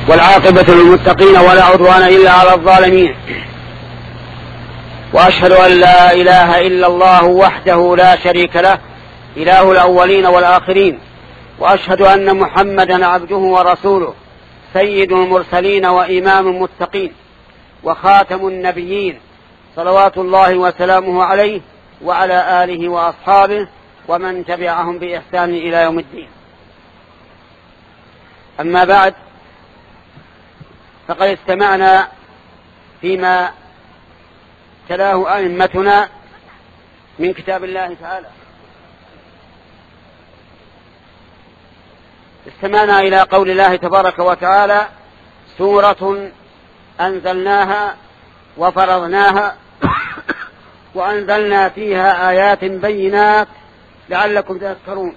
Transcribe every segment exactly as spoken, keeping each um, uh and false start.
والعاقبة للمتقين ولا عدوان إلا على الظالمين. وأشهد أن لا إله إلا الله وحده لا شريك له إله الأولين والآخرين، وأشهد أن محمدا عبده ورسوله سيد المرسلين وإمام المتقين وخاتم النبيين، صلوات الله وسلامه عليه وعلى آله وأصحابه ومن تبعهم بإحسان إلى يوم الدين. أما بعد، فقد استمعنا فيما تلاه أئمتنا من كتاب الله تعالى، استمعنا إلى قول الله تبارك وتعالى: سورة أنزلناها وفرضناها وأنزلنا فيها آيات بينات لعلكم تذكرون.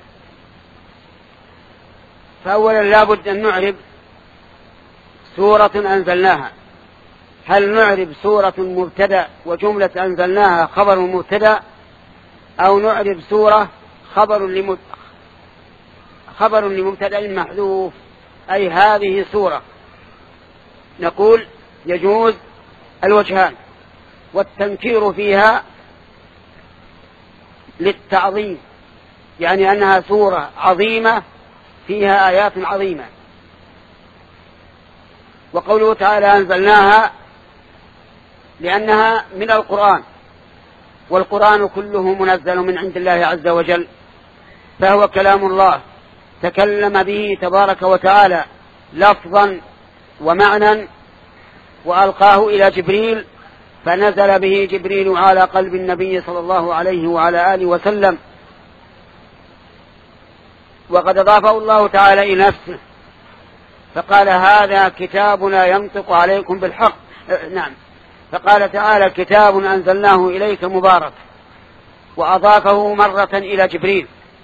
فأولا لا بد أن نعرب سورة أنزلناها. هل نعرب سورة مبتدأ وجملة أنزلناها خبر مبتدأ، أو نعرب سورة خبر لمبتدأ خبر لمبتدأ محذوف، أي هذه سورة؟ نقول يجوز الوجهان، والتنكير فيها للتعظيم، يعني أنها سورة عظيمة فيها آيات عظيمة. وقوله تعالى أنزلناها لأنها من القرآن، والقرآن كله منزل من عند الله عز وجل، فهو كلام الله تكلم به تبارك وتعالى لفظا ومعنى، وألقاه إلى جبريل فنزل به جبريل على قلب النبي صلى الله عليه وعلى آله وسلم. وقد أضافه الله تعالى إلى نفسه فقال: هذا كتابنا ينطق عليكم بالحق. نعم، فقال تعالى: كتاب أنزلناه إليك مبارك، وأضافه مرة إلى جبريل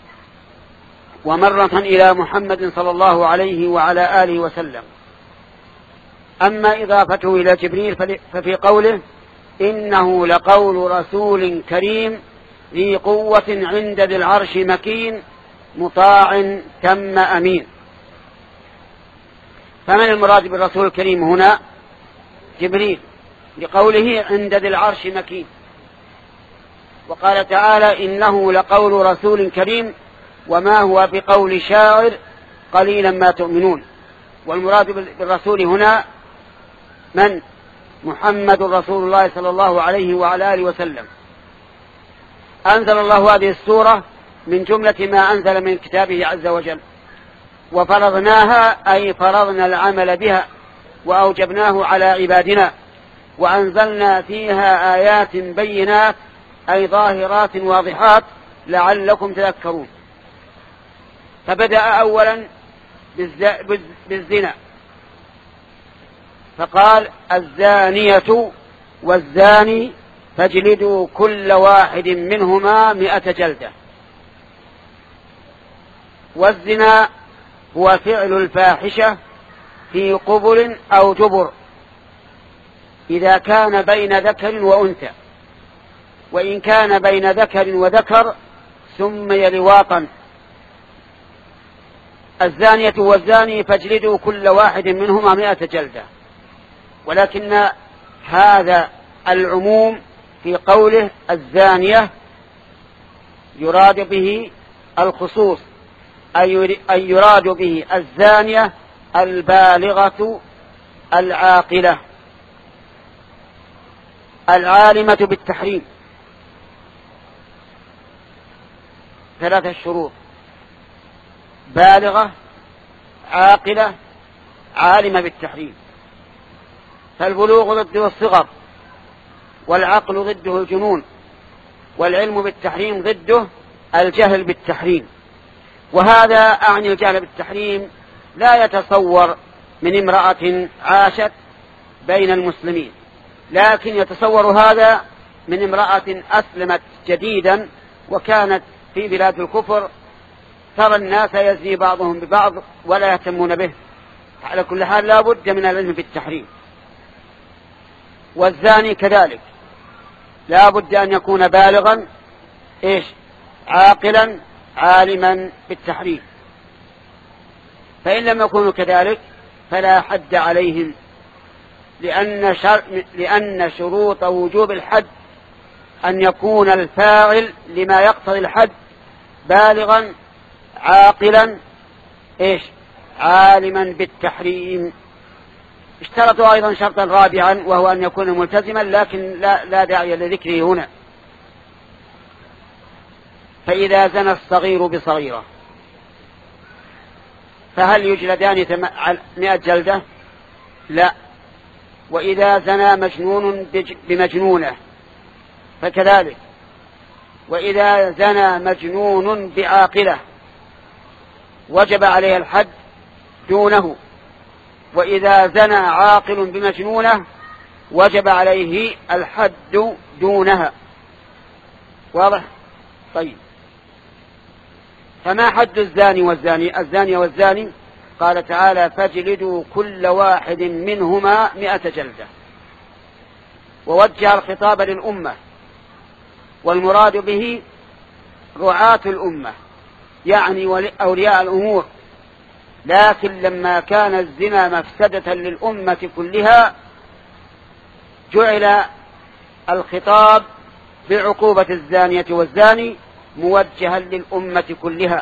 ومرة إلى محمد صلى الله عليه وعلى آله وسلم. أما إضافته إلى جبريل ففي قوله: إنه لقول رسول كريم ذي قوة عند ذي العرش مكين مطاع ثم أمين. فمن المراد بالرسول الكريم هنا؟ جبريل، لقوله عند ذي العرش مكين. وقال تعالى: إنه لقول رسول كريم وما هو بقول شاعر قليلا ما تؤمنون. والمراد بالرسول هنا من؟ محمد رسول الله صلى الله عليه وعلى آله وسلم. أنزل الله هذه السورة من جملة ما أنزل من كتابه عز وجل، وفرضناها أي فرضنا العمل بها وأوجبناه على عبادنا، وأنزلنا فيها آيات بينات أي ظاهرات واضحات لعلكم تذكرون. فبدأ أولا بالزنا، فقال: الزانية والزاني فاجلدوا كل واحد منهما مئة جلدة. والزنا هو فعل الفاحشة في قبل أو جبر إذا كان بين ذكر وأنثى، وإن كان بين ذكر وذكر سمي لواطا. الزانية والزاني فاجلدوا كل واحد منهما مئة جلدة، ولكن هذا العموم في قوله الزانية يراد به الخصوص، أي يراد به الزانية البالغة العاقلة العالمة بالتحريم. ثلاثة شروط: بالغة، عاقلة، عالمة بالتحريم. فالبلوغ ضده الصغر، والعقل ضده الجنون، والعلم بالتحريم ضده الجهل بالتحريم. وهذا أعني الجهل بالتحريم لا يتصور من امرأة عاشت بين المسلمين، لكن يتصور هذا من امرأة أسلمت جديدا وكانت في بلاد الكفر، ترى الناس يزني بعضهم ببعض ولا يهتمون به. على كل حال لا بد من العلم بالتحريم. والزاني كذلك لا بد أن يكون بالغا، إيش؟ عاقلا عالما بالتحريم. فإن لم يكونوا كذلك فلا حد عليهم، لأن, شر... لأن شروط وجوب الحد أن يكون الفاعل لما يقتضي الحد بالغا عاقلا إيش عالما بالتحريم. اشترطوا أيضا شرطا رابعا وهو أن يكون ملتزما، لكن لا, لا داعي لذكره هنا. فإذا زنى الصغير بصغيرة فهل يجلدان مئة جلدة؟ لا. وإذا زنى مجنون بمجنونة فكذلك. وإذا زنى مجنون بعاقلة وجب عليه الحد دونه، وإذا زنى عاقل بمجنونة وجب عليه الحد دونها. واضح؟ طيب، فما حد الزاني والزاني الزاني والزاني؟ قال تعالى فاجلدوا كل واحد منهما مئة جلدة، ووجه الخطاب للأمة، والمراد به رعاة الأمة يعني أولياء الأمور. لكن لما كان الزنا مفسدة للأمة كلها جعل الخطاب بعقوبة الزانية والزاني موجها للأمة كلها.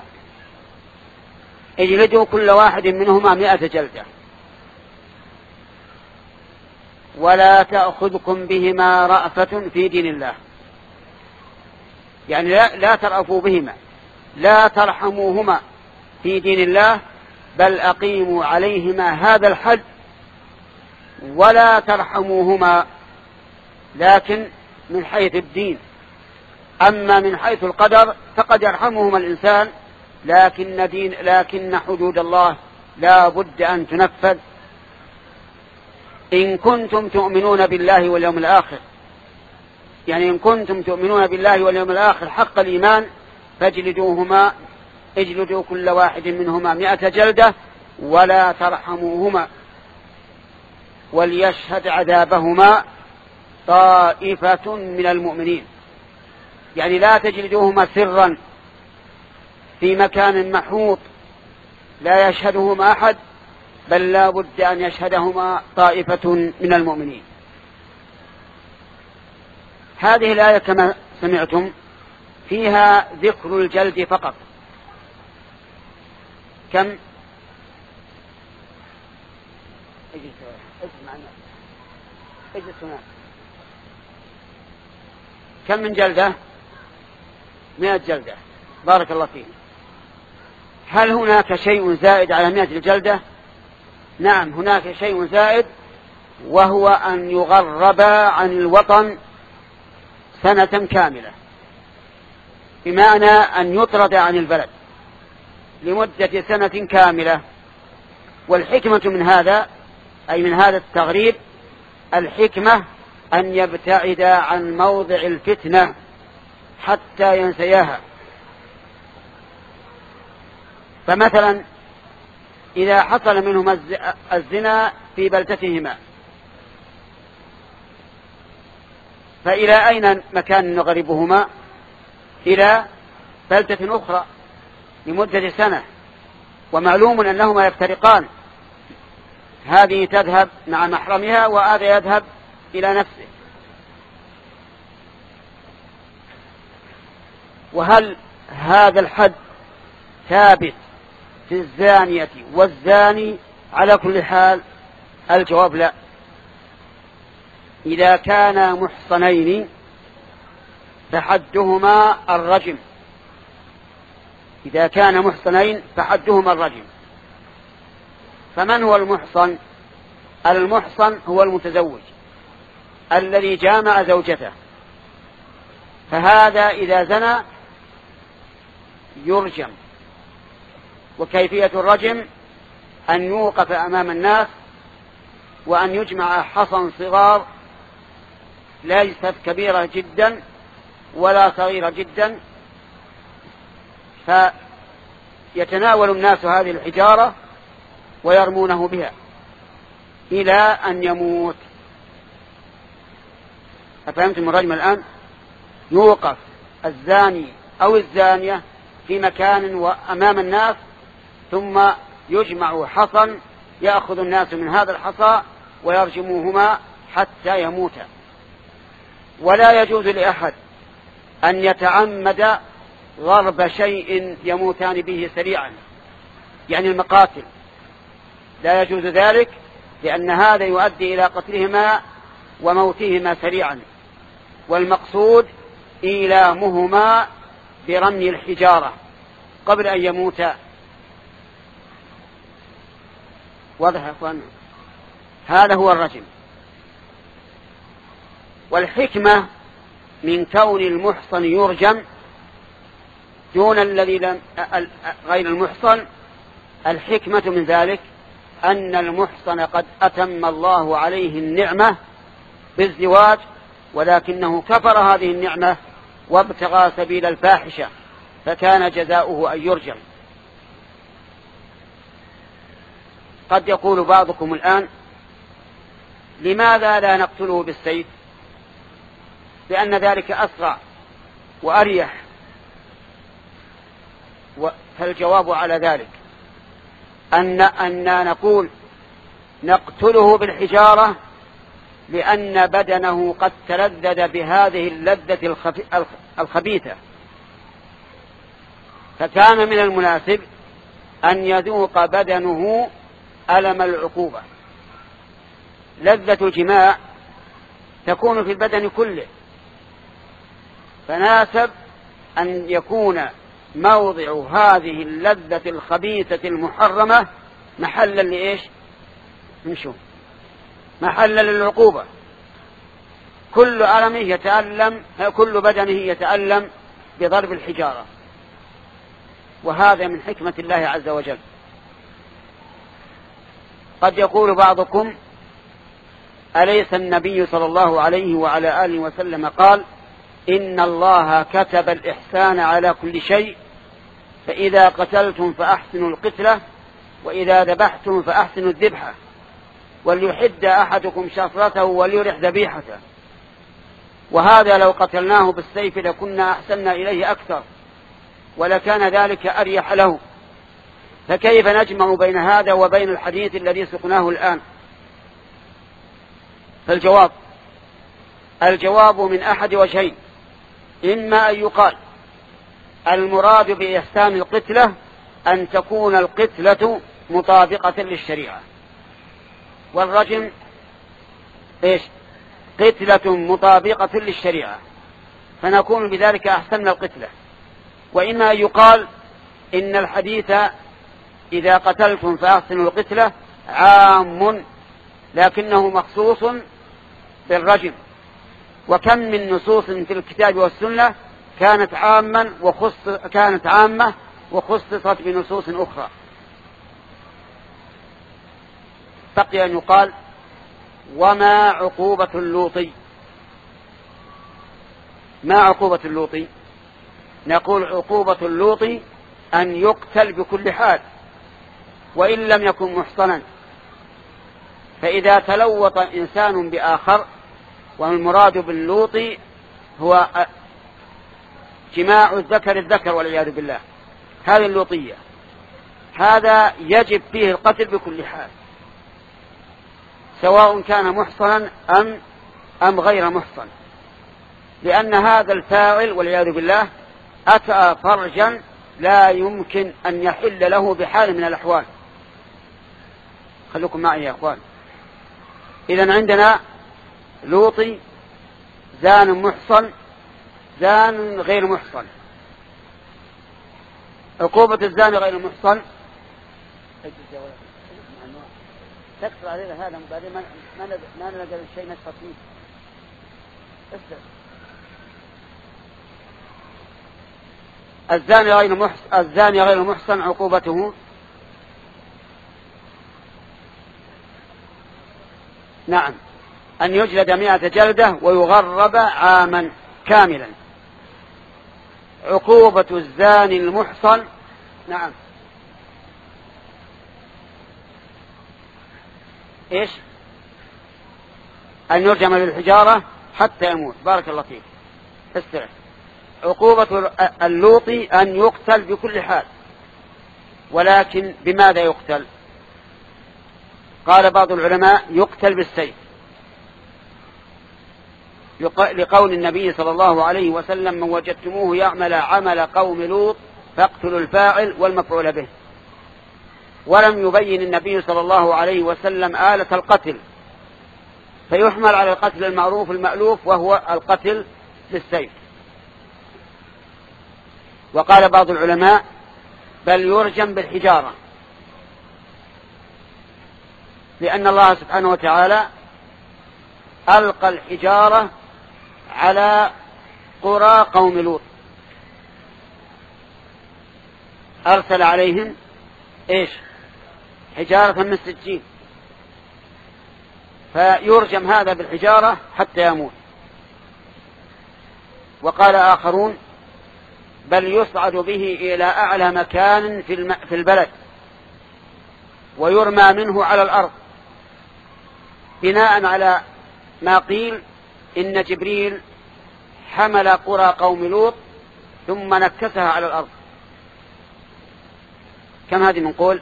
اجلدوا كل واحد منهما مئة جلدة ولا تأخذكم بهما رأفة في دين الله، يعني لا, لا ترأفوا بهما، لا ترحموهما في دين الله، بل أقيموا عليهما هذا الحد ولا ترحموهما، لكن من حيث الدين. أما من حيث القدر فقد يرحمهما الإنسان، لكن, دين لكن حدود الله لا بد أن تنفذ. إن كنتم تؤمنون بالله واليوم الآخر، يعني إن كنتم تؤمنون بالله واليوم الآخر حق الإيمان فاجلدوهما اجلدوا كل واحد منهما مئة جلدة ولا ترحموهما وليشهد عذابهما طائفة من المؤمنين. يعني لا تجلدوهما سرا في مكان محوط لا يشهدهما أحد، بل لا بد أن يشهدهما طائفة من المؤمنين. هذه الآية كما سمعتم فيها ذكر الجلد فقط. كم كم من جلدة؟ مئة جلدة. بارك الله فيه. هل هناك شيء زائد على مئة الجلدة؟ نعم، هناك شيء زائد، وهو أن يغرب عن الوطن سنة كاملة، بمعنى أن يطرد عن البلد لمدة سنة كاملة. والحكمة من هذا أي من هذا التغريب، الحكمة أن يبتعد عن موضع الفتنة حتى ينسيها. فمثلا إذا حصل منهما الزنا في بلدتهما فإلى أين مكان نغربهما؟ إلى بلدة أخرى لمدة سنة، ومعلوم أنهما يفترقان، هذه تذهب مع محرمها وهذا يذهب إلى نفسه. وهل هذا الحد ثابت في الزانية والزاني على كل حال؟ الجواب لا. إذا كانا محصنين فحدهما الرجم، إذا كان محصنين فحدهما الرجم. فمن هو المحصن؟ المحصن هو المتزوج الذي جامع زوجته، فهذا إذا زنى يرجم. وكيفية الرجم أن يوقف أمام الناس وأن يجمع حصن صغار ليست كبيرة جدا ولا صغيرة جدا، فيتناول الناس هذه الحجارة ويرمونه بها إلى أن يموت. أفهمتم الرجم الآن؟ يوقف الزاني أو الزانية في مكان وأمام الناس، ثم يجمع حصن يأخذ الناس من هذا الحصى ويرجموهما حتى يموتا. ولا يجوز لأحد أن يتعمد ضرب شيء يموتان به سريعا، يعني المقاتل، لا يجوز ذلك، لأن هذا يؤدي إلى قتلهما وموتهما سريعا، والمقصود إيلامهما برمي الحجارة قبل أن يموتا. واضح يا أخوان؟ هذا هو الرجم. والحكمة من كون المحصن يرجم دون الذي لم غير المحصن، الحكمة من ذلك أن المحصن قد أتم الله عليه النعمة بالزواج، ولكنه كفر هذه النعمة وابتغى سبيل الفاحشة، فكان جزاؤه أن يرجم. قد يقول بعضكم الآن: لماذا لا نقتله بالسيف؟ لأن ذلك أسرع وأريح. فالجواب على ذلك أن أننا نقول نقتله بالحجارة لأن بدنه قد تلذذ بهذه اللذة الخبيثة، فكان من المناسب أن يذوق بدنه ألم العقوبة. لذة الجماع تكون في البدن كله، فناسب أن يكون موضع هذه اللذة الخبيثة المحرمة محلا لإيش؟ نشوف، محلا للعقوبة. كل ألمه يتألم، كل بدنه يتألم بضرب الحجارة، وهذا من حكمة الله عز وجل. قد يقول بعضكم: أليس النبي صلى الله عليه وعلى آله وسلم قال: إن الله كتب الإحسان على كل شيء، فإذا قتلتم فأحسنوا القتلة، وإذا ذبحتم فأحسنوا الذبحة، وليحد أحدكم شفرته وليرح ذبيحته. وهذا لو قتلناه بالسيف لكنا أحسننا إليه أكثر، ولكان ذلك أريح له. فكيف نجمع بين هذا وبين الحديث الذي سقناه الآن؟ فالجواب الجواب من أحد وجهين: إما أن يقال المراد بإحسان القتلة أن تكون القتلة مطابقة للشريعة، والرجم إيش؟ قتلة مطابقة للشريعة، فنكون بذلك أحسن القتلة. وإما أن يقال إن الحديث إذا قتلتم فأحسنوا القتلة عام، لكنه مخصوص بالرجم. وكم من نصوص في الكتاب والسنة كانت عاما وخص كانت عامة وخصصت بنصوص أخرى. بقي أن يقال: وما عقوبة اللوطي؟ ما عقوبة اللوطي؟ نقول عقوبة اللوطي أن يقتل بكل حال وإن لم يكن محصنا. فإذا تلوط إنسان بآخر، والمراد باللوطي هو جماع الذكر الذكر والعياذ بالله، هذه اللوطية، هذا يجب فيه القتل بكل حال، سواء كان محصنا أم, أم غير محصن، لأن هذا الفاعل والعياذ بالله أتى فرجا لا يمكن أن يحل له بحال من الأحوال. خلوكم معي يا أخوان. إذن عندنا لوطي، زان محصن، زان غير محصن. عقوبة الزان غير المحصن تكسر علينا هذا، بعدين ما نلقى الشيء نشخص فيه. الزاني غير محصن الزاني غير محصن عقوبته نعم أن يجلد مئة جلدة ويغرب عاما كاملا. عقوبة الزاني المحصن نعم إيش؟ أن يرجم بالحجارة حتى يموت. بارك الله فيك. استرح. عقوبة اللوطي أن يقتل بكل حال، ولكن بماذا يقتل؟ قال بعض العلماء يقتل بالسيف، لقول النبي صلى الله عليه وسلم: من وجدتموه يعمل عمل قوم لوط فاقتلوا الفاعل والمفعول به. ولم يبين النبي صلى الله عليه وسلم آلة القتل، فيحمل على القتل المعروف المألوف وهو القتل بالسيف. وقال بعض العلماء: بل يرجم بالحجارة، لأن الله سبحانه وتعالى ألقى الحجارة على قرى قوم لوط، أرسل عليهم إيش؟ حجارة من سجيل، فيرجم هذا بالحجارة حتى يموت. وقال آخرون: بل يصعد به إلى أعلى مكان في, في البلد ويرمى منه على الأرض، بناء على ما قيل إن جبريل حمل قرى قوم لوط ثم نكسها على الأرض. كم هذه من قول؟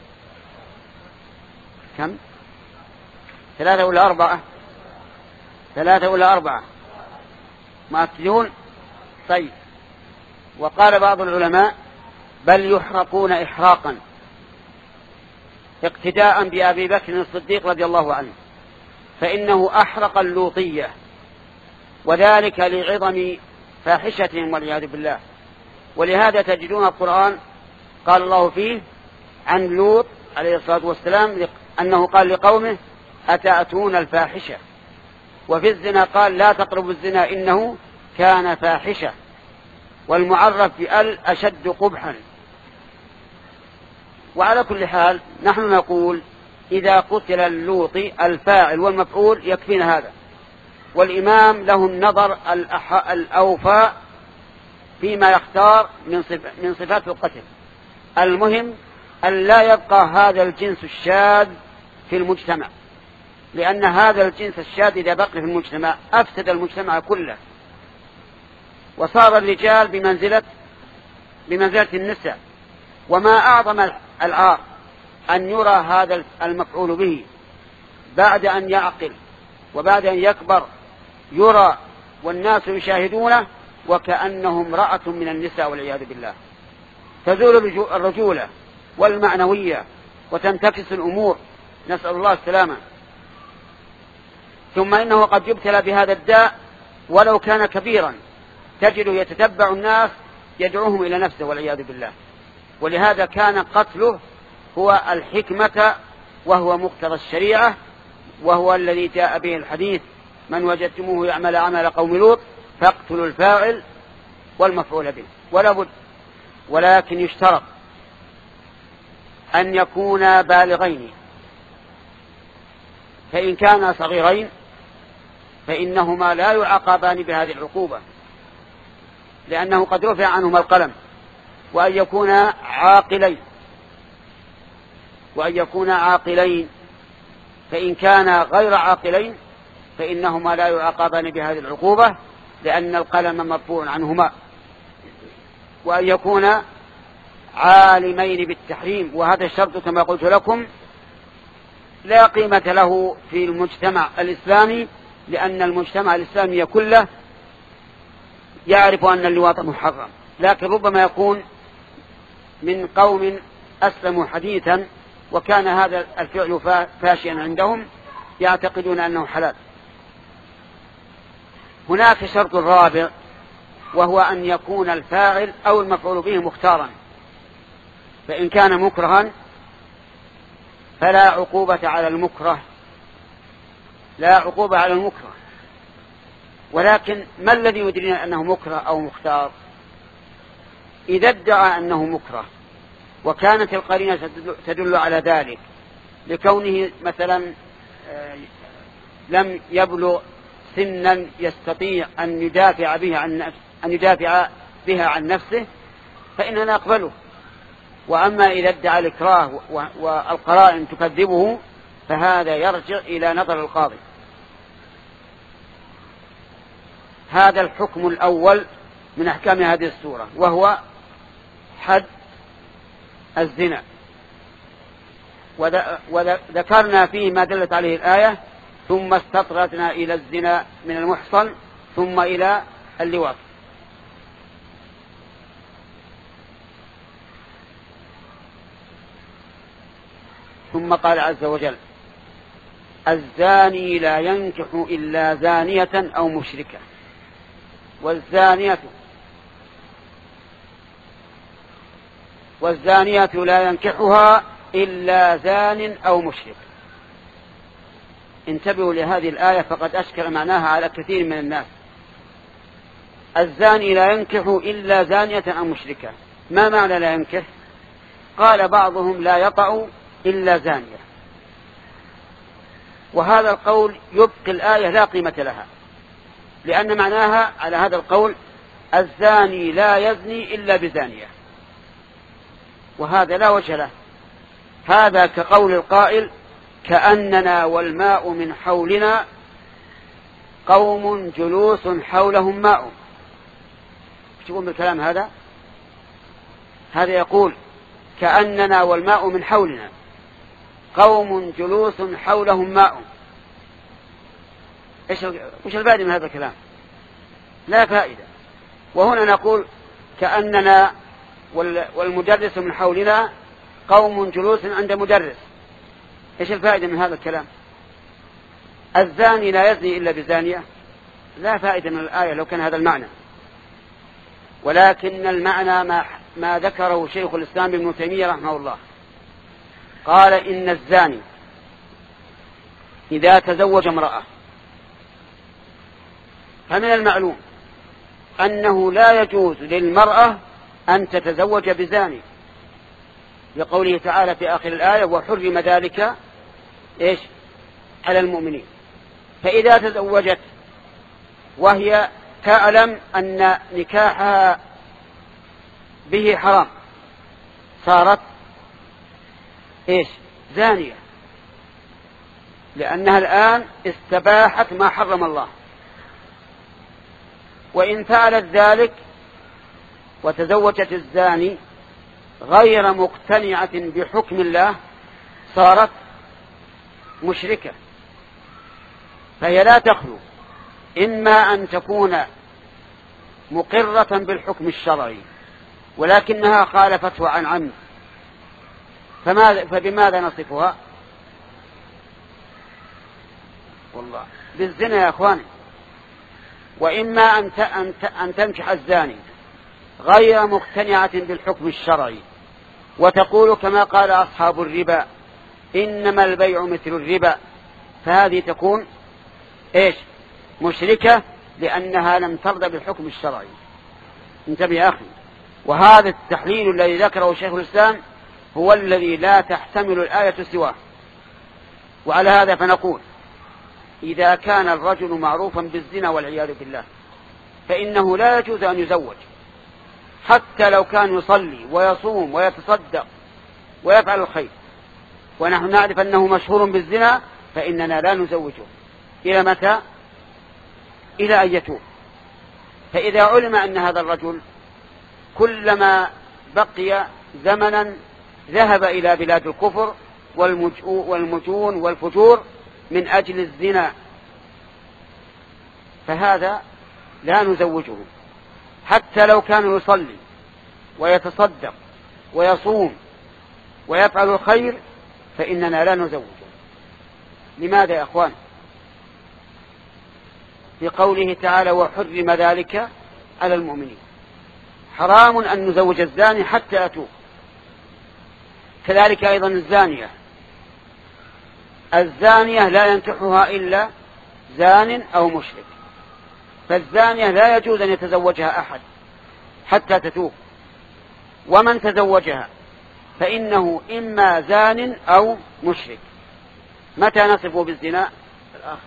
كم؟ ثلاثة ولا أربعة؟ ثلاثة ولا أربعة؟ ما تجون؟ طيب. وقال بعض العلماء: بل يحرقون إحراقا، اقتداء بأبي بكر الصديق رضي الله عنه، فإنه أحرق اللوطية، وذلك لعظم فاحشتهم والعياذ بالله. ولهذا تجدون القرآن قال الله فيه عن لوط عليه الصلاة والسلام أنه قال لقومه: أتأتون الفاحشة. وفي الزنا قال: لا تقربوا الزنا إنه كان فاحشة، والمعرف بأل أشد قبحا. وعلى كل حال نحن نقول إذا قتل اللوطي الفاعل والمفعول يكفينا هذا، والإمام له النظر الأوفى فيما يختار من, صف من صفات القتل. المهم أن لا يبقى هذا الجنس الشاذ في المجتمع، لأن هذا الجنس الشاذ إذا بقي في المجتمع أفسد المجتمع كله، وصار الرجال بمنزلة بمنزلة النساء. وما أعظم العار أن يرى هذا المفعول به بعد أن يعقل وبعد أن يكبر، يرى والناس يشاهدونه وكأنه امرأة من النساء والعياذ بالله. تزول الرجولة والمعنوية وتنتكس الأمور، نسأل الله السلامة. ثم إنه قد يبتلى بهذا الداء ولو كان كبيرا، تجده يتتبع الناس يدعوهم إلى نفسه والعياذ بالله. ولهذا كان قتله هو الحكمة وهو مقتضى الشريعة، وهو الذي جاء به الحديث: من وجدتموه يعمل عمل قوم لوط فاقتلوا الفاعل والمفعول به. ولا بد، ولكن يشترط أن يكونا بالغين، فإن كانا صغيرين فإنهما لا يعاقبان بهذه العقوبة، لأنه قد رفع عنهما القلم. وأن يكونا عاقلين وأن يكونا عاقلين فإن كانا غير عاقلين فإنهما لا يعاقبان بهذه العقوبة، لأن القلم مرفوع عنهما. وأن يكونا عالمين بالتحريم، وهذا الشرط كما قلت لكم لا قيمة له في المجتمع الإسلامي، لأن المجتمع الإسلامي كله يعرف أن اللواط محرم، لكن ربما يكون من قوم أسلموا حديثا وكان هذا الفعل فاشيا عندهم يعتقدون أنه حلال. هناك شرط رابع، وهو أن يكون الفاعل أو المفعول به مختارا، فإن كان مكرها فلا عقوبة على المكره، لا عقوبة على المكره. ولكن ما الذي يدرينا أنه مكره أو مختار؟ إذا ادعى أنه مكره وكانت القرينة تدل على ذلك، لكونه مثلا لم يبلغ سنا يستطيع أن يدافع بها عن نفسه أن يدافع بها عن نفسه فإننا نقبله. وأما إذا ادعى الإكراه والقرائن تكذبه فهذا يرجع إلى نظر القاضي. هذا الحكم الأول من أحكام هذه السورة، وهو حد الزنا. وذكرنا فيه ما دلت عليه الآية، ثم استطردنا إلى الزنا من المحصن ثم إلى اللواط. ثم قال عز وجل: الزاني لا ينكح إلا زانية أو مشركة، والزانية والزانية لا ينكحها إلا زان أو مشرك. انتبهوا لهذه الآية فقد أشكل معناها على كثير من الناس. الزاني لا ينكح إلا زانية أو مشركة، ما معنى لا ينكح؟ قال بعضهم لا يطأ إلا زانية، وهذا القول يبقي الآية لا قيمة لها، لأن معناها على هذا القول الزاني لا يزني إلا بزانية، وهذا لا وجه له. هذا كقول القائل: كأننا والماء من حولنا قوم جلوس حولهم ماء. تقول بالكلام هذا؟ هذا يقول كأننا والماء من حولنا قوم جلوس حولهم ماء. ايش وش الفائدة من هذا الكلام؟ لا فائدة. وهنا نقول كأننا والمدرس من حولنا قوم جلوس عند مدرس. ايش الفائدة من هذا الكلام؟ الزاني لا يزني إلا بزانية، لا فائدة من الآية لو كان هذا المعنى. ولكن المعنى ما, ما ذكره شيخ الإسلام ابن تيمية رحمه الله، قال: إن الزاني إذا تزوج امرأة فمن المعلوم أنه لا يجوز للمرأة أن تتزوج بزاني، لقوله تعالى في آخر الآية: وحرم ذلك إيش على المؤمنين. فإذا تزوجت وهي تعلم أن نكاحها به حرام صارت إيش زانية، لأنها الآن استباحت ما حرم الله. وإن فعلت ذلك وتزوجت الزاني غير مقتنعة بحكم الله صارت مشركة، فهي لا تخلو إما أن تكون مقرة بالحكم الشرعي ولكنها خالفته عن عمد، فماذا فبماذا نصفها؟ والله بالزنا يا أخواني. وإما أن أن تنكح الزاني غير مقتنعة بالحكم الشرعي وتقول كما قال أصحاب الربا: إنما البيع مثل الربا، فهذه تكون إيش مشركة لأنها لم ترضى بالحكم الشرعي. انتبه يا أخي. وهذا التحليل الذي ذكره شيخ الإسلام هو الذي لا تحتمل الآية سواه. وعلى هذا فنقول: إذا كان الرجل معروفا بالزنا والعياذ بالله فإنه لا يجوز أن يزوج، حتى لو كان يصلي ويصوم ويتصدق ويفعل الخير، ونحن نعرف أنه مشهور بالزنا، فإننا لا نزوجه. إلى متى؟ إلى أن يتوب. فإذا علم أن هذا الرجل كلما بقي زمنا ذهب إلى بلاد الكفر والمجون والفجور من أجل الزنا، فهذا لا نزوجه، حتى لو كان يصلي ويتصدق ويصوم ويفعل الخير فإننا لا نزوجه. لماذا يا أخوان؟ في قوله تعالى: وحرم ذلك على المؤمنين. حرام أن نزوج الزاني حتى أتوب. كذلك أيضا الزانية، الزانية لا ينكحها إلا زان أو مشرك، فالزانية لا يجوز أن يتزوجها أحد حتى تتوب، ومن تزوجها فإنه إما زان أو مشرك. متى نصفه بالزنا؟ الآخر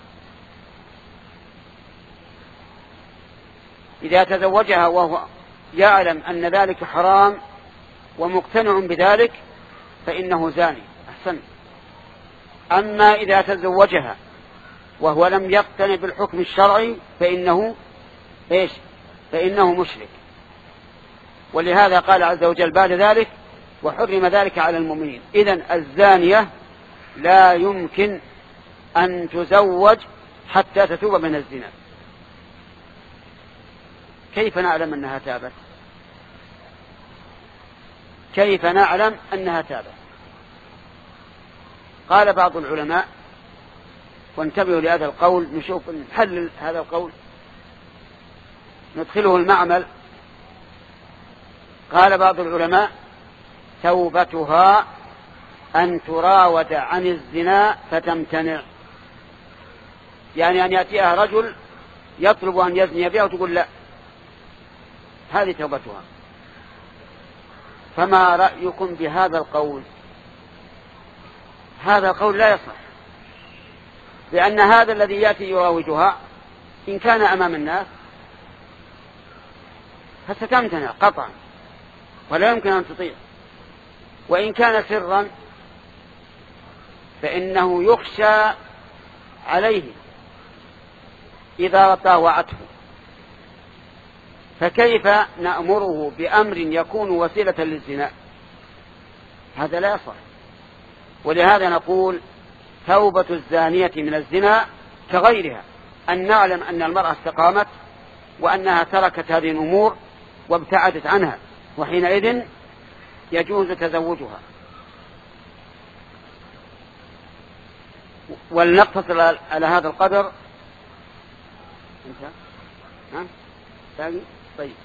إذا تزوجها وهو يعلم أن ذلك حرام ومقتنع بذلك فإنه زاني. أحسن. أما إذا تزوجها وهو لم يقتنع بالحكم الشرعي فإنه إيش؟ فإنه مشرك. ولهذا قال عز وجل بعد ذلك: وحرم ذلك على المؤمنين. إذن الزانية لا يمكن أن تزوج حتى تتوب من الزنا. كيف نعلم أنها تابت؟ كيف نعلم أنها تابت؟ قال بعض العلماء، وانتبهوا لهذا القول، نشوف نحلل هذا القول ندخله المعمل. قال بعض العلماء: توبتها أن تراود عن الزنا فتمتنع، يعني أن يأتيها رجل يطلب أن يزني بها وتقول لا، هذه توبتها. فما رأيكم بهذا القول؟ هذا القول لا يصح، لأن هذا الذي يأتي يراودها إن كان أمام الناس فستمتنع قطعا ولا يمكن أن تطيع، وإن كان سرا فإنه يخشى عليه إذا طاوعته، فكيف نأمره بأمر يكون وسيلة للزنا؟ هذا لا يصح. ولهذا نقول توبة الزانية من الزنا كغيرها، أن نعلم أن المرأة استقامت وأنها تركت هذه الأمور وابتعدت عنها، وحينئذ يجوز تزوجها. ولنقتصر على هذا القدر. انت ها باقي؟ طيب،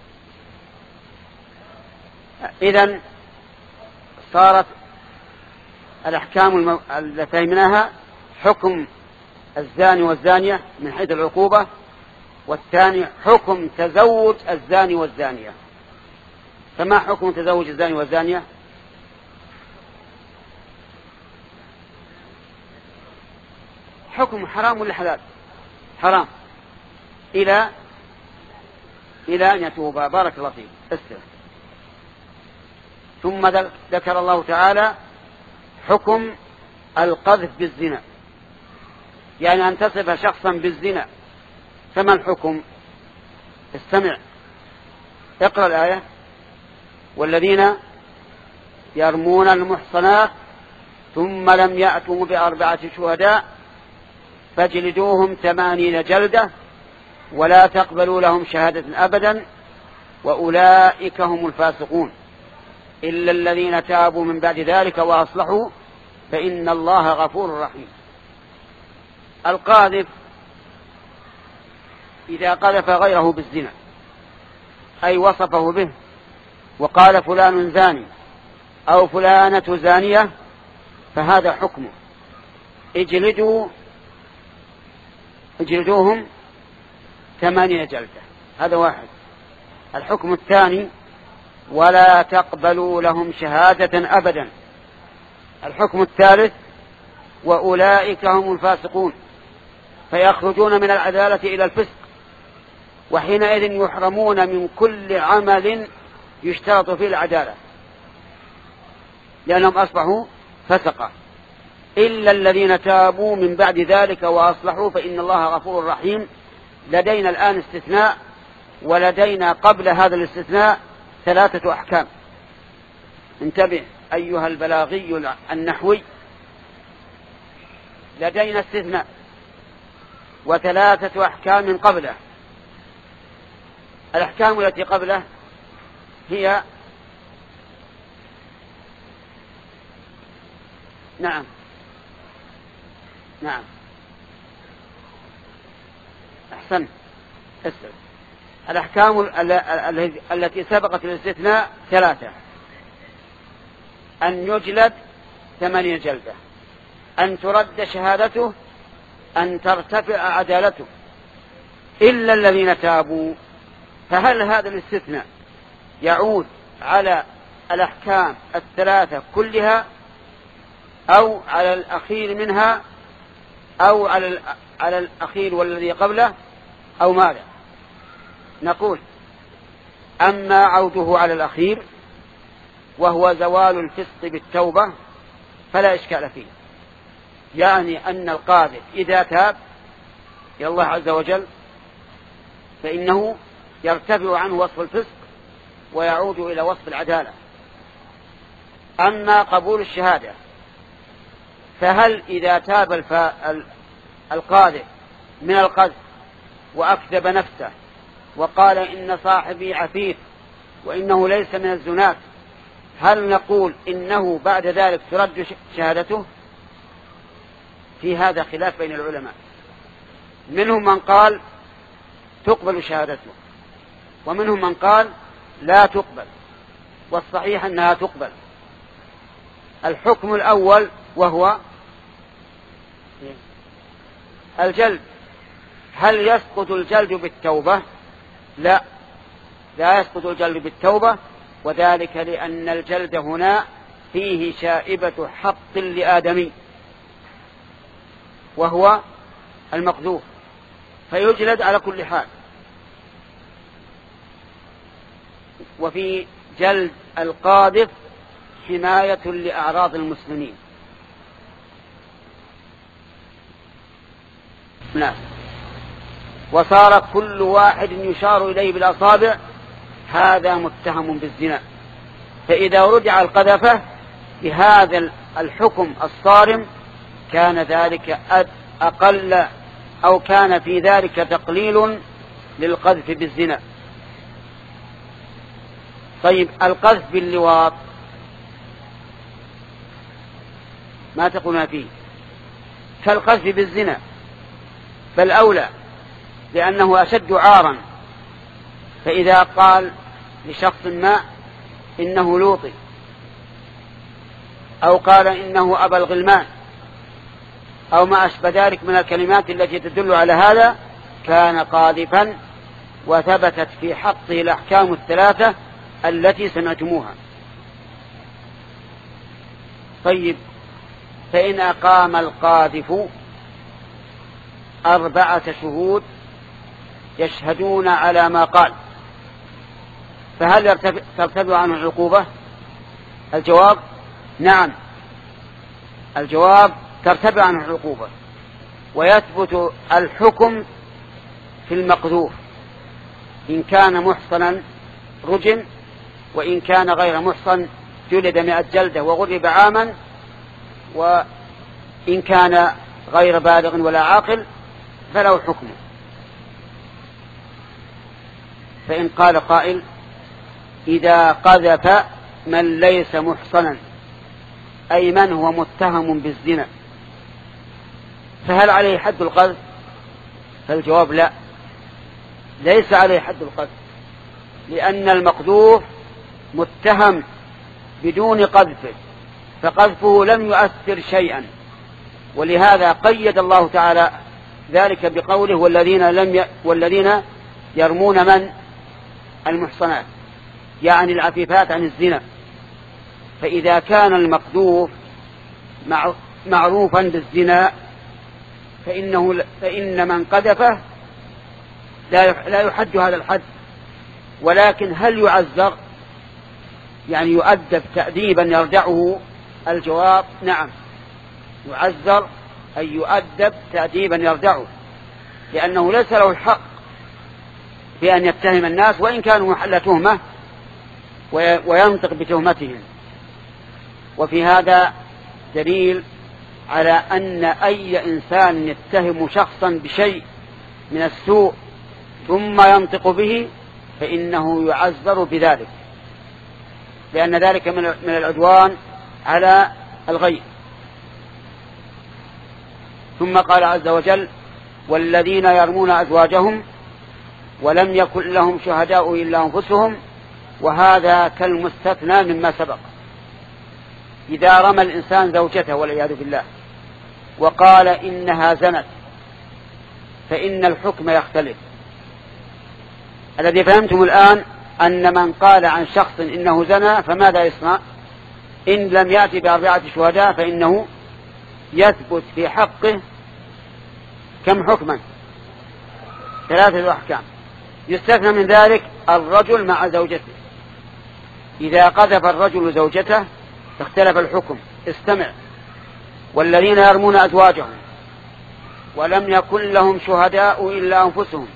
إذن صارت الأحكام التي فهمناها: حكم الزاني والزانية من حيث العقوبة، والثاني حكم تزوج الزاني والزانية. فما حكم تزوج الزاني والزانية؟ حكم حرام ولا حلال؟ حرام إلى إلى أن يتوبا. بارك الله فيك. استرى. ثم ذكر الله تعالى حكم القذف بالزنا، يعني أن تصف شخصا بالزنا. فما الحكم؟ استمع، اقرأ الآية: والذين يرمون المحصنات ثم لم يأتوا بأربعة شهداء فاجلدوهم ثمانين جلدة ولا تقبلوا لهم شهادة أبدا وأولئك هم الفاسقون إلا الذين تابوا من بعد ذلك وأصلحوا فإن الله غفور رحيم. القاذف إذا قذف غيره بالزنا، أي وصفه به وقال فلان زاني أو فلانة زانية، فهذا حكمه: اجلدوا اجلدوهم ثمانين جلدة. هذا واحد. الحكم الثاني: ولا تقبلوا لهم شهادة أبدا. الحكم الثالث: وأولئك هم الفاسقون، فيخرجون من العدالة إلى الفسق، وحينئذ يحرمون من كل عمل يشترط فيه العدالة لأنهم أصبحوا فسقا. إلا الذين تابوا من بعد ذلك وأصلحوا فإن الله غفور رحيم. لدينا الآن استثناء، ولدينا قبل هذا الاستثناء ثلاثة أحكام. انتبه أيها البلاغي النحوي، لدينا استثناء وثلاثة أحكام قبله. الأحكام التي قبله هي نعم نعم أحسن اسأل. الأحكام التي سبقت الاستثناء ثلاثة: أن يجلد ثمانين جلدة، أن ترد شهادته، أن ترتفع عدالته. إلا الذين تابوا. فهل هذا الاستثناء يعود على الأحكام الثلاثة كلها أو على الأخير منها أو على على الأخير والذي قبله أو ماذا؟ نقول: أما عوده على الأخير وهو زوال الفسق بالتوبة فلا إشكال فيه، يعني أن القاذف إذا تاب إلى الله عز وجل فإنه يرتفع عنه وصف الفسق ويعود إلى وصف العدالة. أما قبول الشهادة فهل إذا تاب القاذف من القذف وأكذب نفسه وقال إن صاحبي عفيف وإنه ليس من الزنات، هل نقول إنه بعد ذلك ترد شهادته؟ في هذا خلاف بين العلماء، منهم من قال تقبل شهادته ومنهم من قال لا تقبل، والصحيح أنها تقبل. الحكم الأول وهو الجلد، هل يسقط الجلد بالتوبة؟ لا، لا يسقط الجلد بالتوبة، وذلك لأن الجلد هنا فيه شائبة حق لآدمي وهو المقذوف، فيجلد على كل حال. وفي جلد القاذف حماية لأعراض المسلمين. نعم. وصار كل واحد يشار إليه بالأصابع هذا متهم بالزنا، فإذا رجع القذفة بهذا الحكم الصارم كان ذلك أقل أو كان في ذلك تقليل للقذف بالزنا. طيب القذف باللواط ما تقولون فيه؟ كالقذف بالزنا بل أولى، لأنه أشد عارا. فإذا قال لشخص ما إنه لوطي أو قال إنه أبا الغلمان أو ما أشبه ذلك من الكلمات التي تدل على هذا كان قاذفا، وثبتت في حقه الأحكام الثلاثة التي سمعتموها. طيب فإن أقام القاذف أربعة شهود يشهدون على ما قال، فهل ترتفع عنه العقوبة؟ الجواب نعم، الجواب ترتفع عنه العقوبة، ويثبت الحكم في المقذوف إن كان محصنا رجم، وإن كان غير محصن جلد مئة جلدة وغرب عاما، وإن كان غير بالغ ولا عاقل فله حكمه. فإن قال قائل إذا قذف من ليس محصنا أي من هو متهم بالزنا فهل عليه حد القذف؟ فالجواب لا، ليس عليه حد القذف، لأن المقذوف متهم بدون قذفه، فقذفه لم يؤثر شيئا، ولهذا قيد الله تعالى ذلك بقوله والذين, لم ي... والذين يرمون من المحصنات، يعني العفيفات عن الزنا. فإذا كان المقذوف مع... معروفا بالزنا فإنه فإن من قذفه لا يحد هذا الحد، ولكن هل يعذر يعني يؤدب تأديبا يردعه؟ الجواب نعم، يعذر أي يؤدب تأديبا يردعه، لأنه ليس له الحق بأن يتهم الناس وإن كانوا محل تهمة وينطق بتهمتهم. وفي هذا دليل على أن أي إنسان يتهم شخصا بشيء من السوء ثم ينطق به فإنه يعذر بذلك، لأن ذلك من العدوان على الغير. ثم قال عز وجل والذين يرمون أزواجهم ولم يكن لهم شهداء إلا أنفسهم، وهذا كالمستثنى مما سبق. إذا رمى الإنسان زوجته والعياذ بالله وقال إنها زنت فإن الحكم يختلف. الذي فهمتم الآن أن من قال عن شخص إنه زنى فماذا يصنع؟ إن لم يأتي بأربعة شهداء فإنه يثبت في حقه كم حكما؟ ثلاثة أحكام. يستثنى من ذلك الرجل مع زوجته، إذا قذف الرجل زوجته اختلف الحكم. استمع: والذين يرمون أزواجهم ولم يكن لهم شهداء إلا أنفسهم،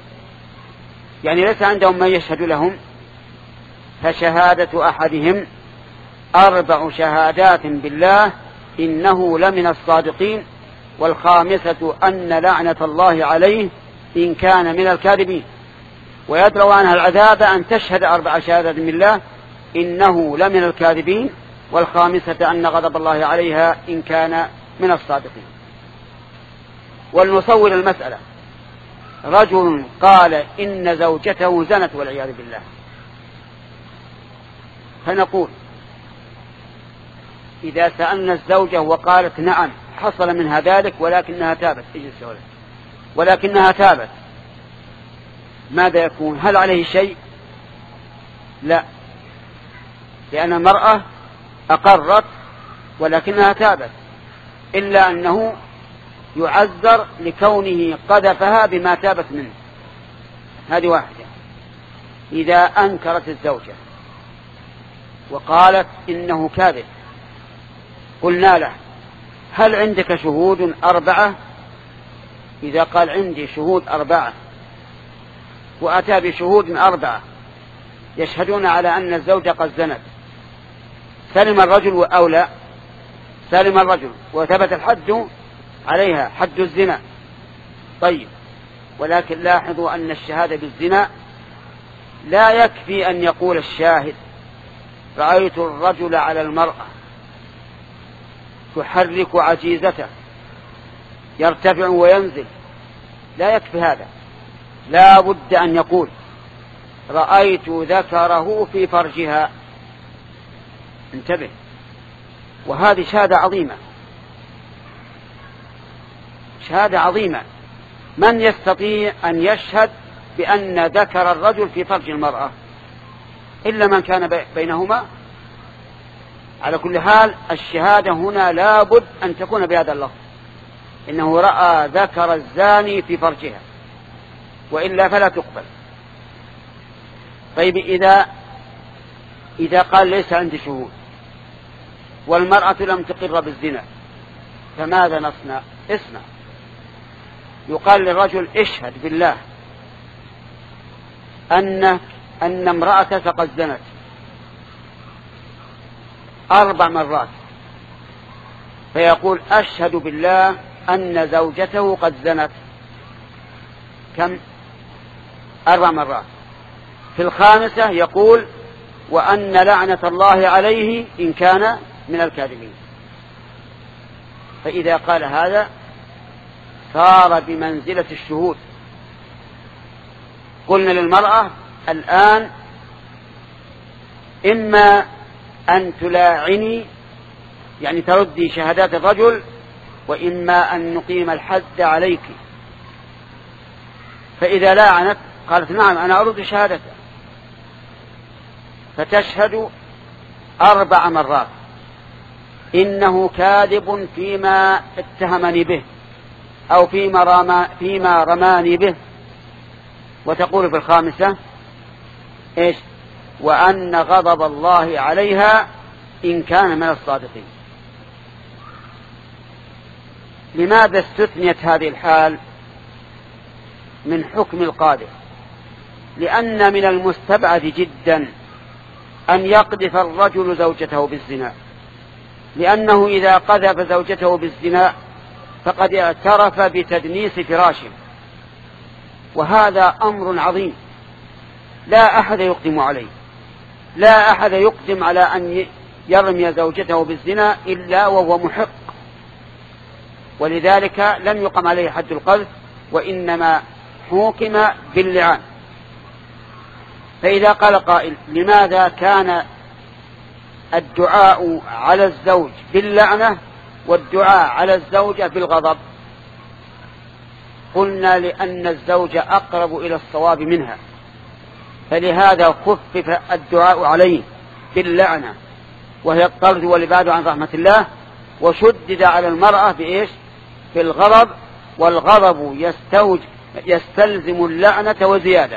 يعني ليس عندهم من يشهد لهم، فشهادة أحدهم أربع شهادات بالله إنه لمن الصادقين، والخامسة أن لعنة الله عليه إن كان من الكاذبين. ويدروا عنها العذاب أن تشهد أربع شهادات بالله إنه لمن الكاذبين، والخامسة أن غضب الله عليها إن كان من الصادقين. ولنصور المسألة: رجل قال إن زوجته زنت والعياذ بالله، فنقول إذا سألنا الزوجة وقالت نعم حصل منها ذلك ولكنها تابت، ولكنها تابت، ماذا يكون؟ هل عليه شيء؟ لا، لأن المرأة أقرت ولكنها تابت، إلا أنه يعذر لكونه قذفها بما تابت منه. هذه واحدة. إذا أنكرت الزوجة وقالت إنه كاذب، قلنا له: هل عندك شهود أربعة؟ إذا قال عندي شهود أربعة وأتى بشهود أربعة يشهدون على أن الزوجة قد زنت، سلم الرجل أو لا؟ سلم الرجل وثبت الحد عليها، حد الزنا. طيب، ولكن لاحظوا أن الشهادة بالزنا لا يكفي أن يقول الشاهد: رأيت الرجل على المرأة تحرك عجيزته يرتفع وينزل. لا يكفي هذا، لا بد أن يقول: رأيت ذكره في فرجها. انتبه، وهذه شهادة عظيمة، شهادة عظيمة. من يستطيع أن يشهد بأن ذكر الرجل في فرج المرأة إلا من كان بينهما؟ على كل حال الشهادة هنا لا بد أن تكون بهذا اللفظ: إنه رأى ذكر الزاني في فرجها، وإلا فلا تقبل. طيب، إذا إذا قال ليس عندي شهود والمرأة لم تقر بالزنا، فماذا نصنع؟ اسمع، يقال للرجل: اشهد بالله أن أن امرأتك قد زنت أربع مرات، فيقول: أشهد بالله أن زوجته قد زنت كم؟ أربع مرات. في الخامسة يقول: وأن لعنة الله عليه إن كان من الكاذبين. فإذا قال هذا صار بمنزلة الشهود. قلنا للمرأة: الآن إما أن تلاعني، يعني تردي شهادات الرجل، وإما أن نقيم الحد عليك. فإذا لاعنت قالت: نعم أنا أرد شهادته، فتشهد أربع مرات إنه كاذب فيما اتهمني به أو فيما, رما فيما رماني به، وتقول في الخامسة: إيش؟ وأن غضب الله عليها إن كان من الصادقين. لماذا استثنيت هذه الحال من حكم القاذف؟ لأن من المستبعد جدا أن يقذف الرجل زوجته بالزنا، لأنه إذا قذف زوجته بالزنا فقد اعترف بتدنيس فراشه، وهذا أمر عظيم لا أحد يقدم عليه. لا أحد يقدم على أن يرمي زوجته بالزنا إلا وهو محق، ولذلك لم يقم عليه حد القذف، وإنما حكم باللعان. فإذا قال قائل: لماذا كان الدعاء على الزوج باللعنة والدعاء على الزوجة بالغضب؟ قلنا: لأن الزوج أقرب إلى الصواب منها، فلهذا خفف الدعاء عليه باللعنة وهي الطرد والإبعاد عن رحمة الله، وشدد على المرأة بإيش؟ بالغضب، والغضب يستوج يستلزم اللعنة وزيادة.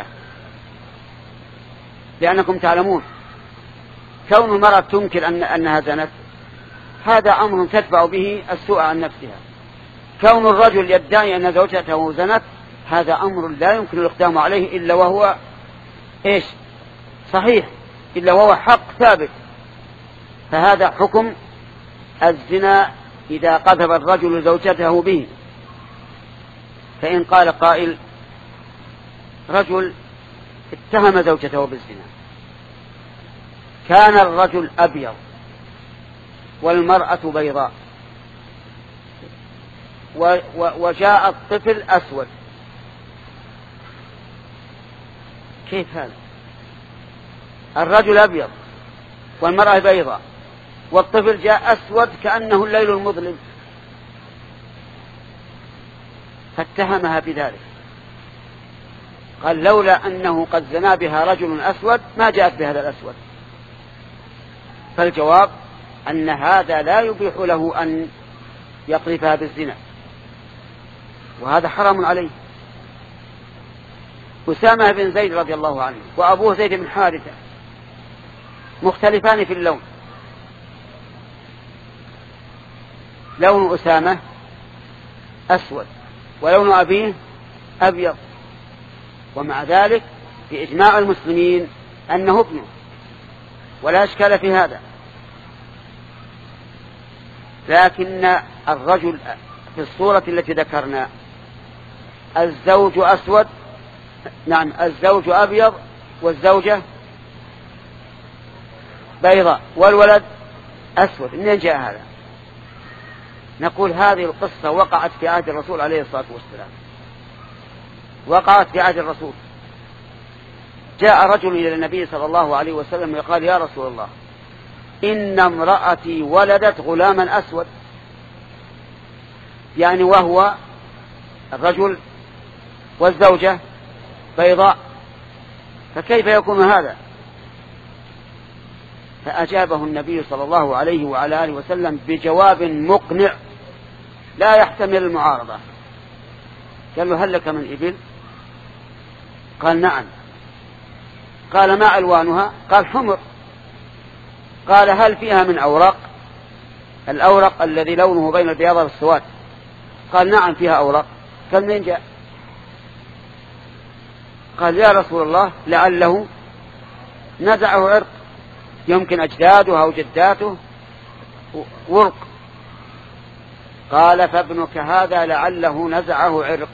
لأنكم تعلمون كون المرأة تنكر أن أنها زنت هذا أمر تدفع به السوء عن نفسها. كون الرجل يدعي أن زوجته زنت هذا أمر لا يمكن الاقدام عليه إلا وهو إيش؟ صحيح، إلا وهو حق ثابت. فهذا حكم الزنا إذا قذف الرجل زوجته به. فإن قال قائل رجل اتهم زوجته بالزنا، كان الرجل أبيض والمرأة بيضاء وجاء الطفل أسود، كيف هذا؟ الرجل أبيض والمرأة بيضاء والطفل جاء أسود كأنه الليل المظلم، فاتهمها بذلك. قال لولا أنه قد زنا بها رجل أسود ما جاءت بهذا الأسود. فالجواب أن هذا لا يبيح له أن يقذفها بالزنا، وهذا حرام عليه. أسامة بن زيد رضي الله عنه وأبوه زيد بن حارثة مختلفان في اللون، لون أسامة أسود ولون أبيه أبيض، ومع ذلك بإجماع المسلمين أنه ابنه ولا إشكال في هذا. لكن الرجل في الصورة التي ذكرنا الزوج أسود، نعم الزوج أبيض والزوجة بيضاء والولد أسود، منين جاء هذا؟ نقول هذه القصة وقعت في عهد الرسول عليه الصلاة والسلام، وقعت في عهد الرسول. جاء رجل إلى النبي صلى الله عليه وسلم وقال يا رسول الله إن امرأتي ولدت غلاما أسود، يعني وهو الرجل والزوجة بيضاء، فكيف يكون هذا؟ فأجابه النبي صلى الله عليه وعلى آله وسلم بجواب مقنع لا يحتمل المعارضة. قال له هل لك من إبل؟ قال نعم. قال ما ألوانها؟ قال حمر. قال هل فيها من أوراق؟ الأورق الذي لونه بين البياض والسواد. قال نعم فيها أوراق. قال من جاء؟ قال يا رسول الله لعله نزعه عرق، يمكن أجداده أو جداته ورق. قال فابنك هذا لعله نزعه عرق.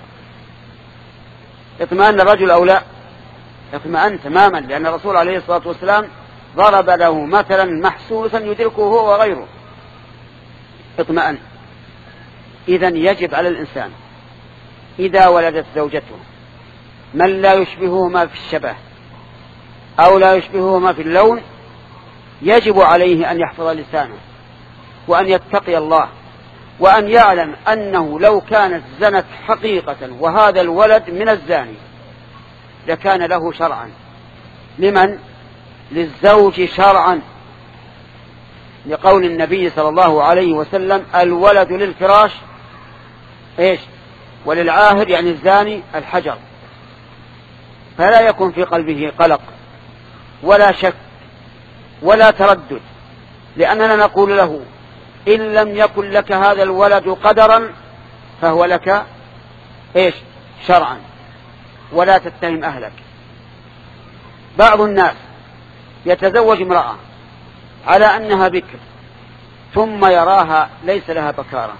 اطمأن الرجل أو لا؟ اطمأن تماما، لأن الرسول عليه الصلاة والسلام ضرب له مثلا محسوسا يدركه هو وغيره. اطمأن. إذن يجب على الإنسان إذا ولدت زوجته من لا يشبههما في الشبه أو لا يشبههما في اللون يجب عليه أن يحفظ لسانه وأن يتقي الله، وأن يعلم أنه لو كانت زنت حقيقة وهذا الولد من الزاني لكان له شرعا. لمن؟ للزوج شرعا، لقول النبي صلى الله عليه وسلم الولد للفراش إيش؟ وللعاهر يعني الزاني الحجر. فلا يكون في قلبه قلق ولا شك ولا تردد، لأننا نقول له إن لم يكن لك هذا الولد قدرا فهو لك إيش؟ شرعا، ولا تتهم أهلك. بعض الناس يتزوج امرأة على أنها بكر ثم يراها ليس لها بكارة،